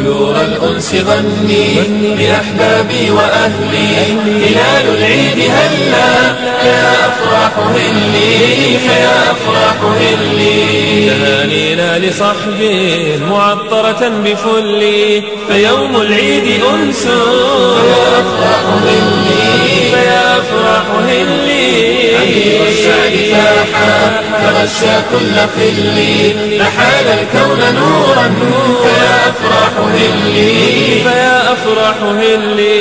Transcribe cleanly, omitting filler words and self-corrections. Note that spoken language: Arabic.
نور الأنس غني بأحبابي وأهلي، هلال العيد هلا فيا أفراح هلي، فيا أفراح هلي. تهانينا لصحبي معطرة بفلي، فيوم العيد أنس فيا أفراح هلي، فيا أفراح هلي. عندي والسعد فاحا تغشى كل خلي، أحال الكون نورا فيا أفراح هلي، فيا أفراح هلي.